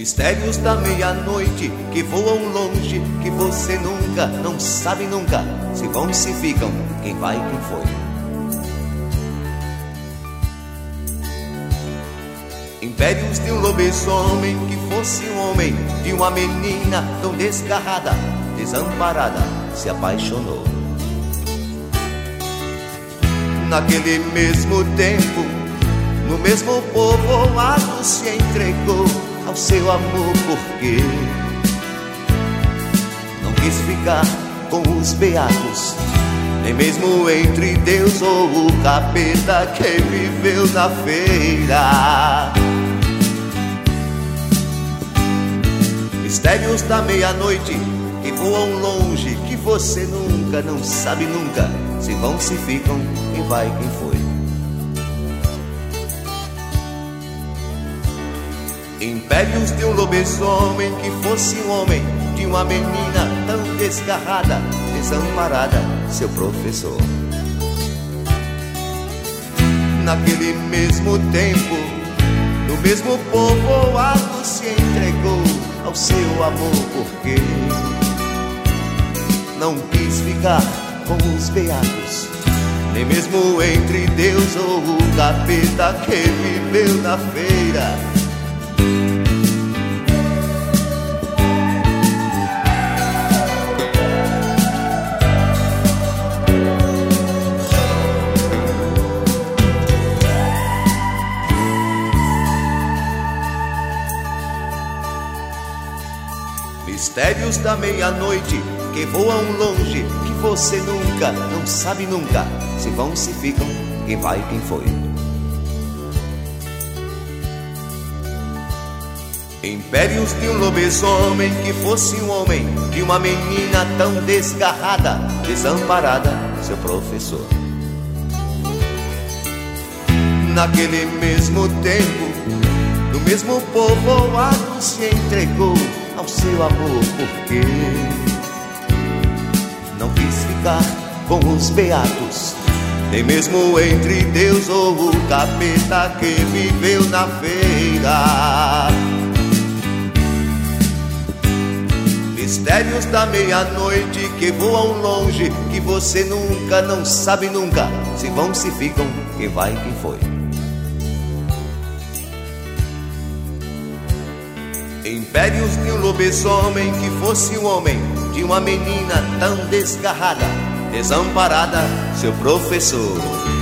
Mistérios da meia-noite que voam longe, que você nunca, não sabe nunca, se vão, se ficam, quem vai, quem foi. Impérios de um lobisomem que fosse um homem, de uma menina tão desgarrada, desamparada, se apaixonou. Naquele mesmo tempo, no mesmo povoado, se entregou ao seu amor, porque não quis ficar com os beatos, nem mesmo entre Deus ou o capeta que viveu na feira. Mistérios da meia-noite que voam longe, que você nunca, não sabe nunca, se vão, se ficam, quem vai, quem foi. Impérios de um lobisomem que fosse um homem, de uma menina tão desgarrada, desamparada, seu professor. Naquele mesmo tempo, no mesmo povoado, se entregou ao seu amor, porque não quis ficar com os beatos, nem mesmo entre Deus ou o capeta que viveu na feira. Mistérios da meia-noite que voam longe, que você nunca, não sabe nunca, se vão, se ficam, quem vai, quem foi. Impérios de um lobisomem que fosse um homem, de uma menina tão desgarrada, desamparada, seu professor. Naquele mesmo tempo, no mesmo povoado, se entregou ao seu amor, porque não quis ficar com os beatos, nem mesmo entre Deus ou o capeta que viveu na feira. Mistérios da meia-noite que voam longe, que você nunca, não sabe nunca, se vão, se ficam, quem vai, quem foi. Impérios de um lobisomem que fosse um homem, de uma menina tão desgarrada, desamparada, seu professor.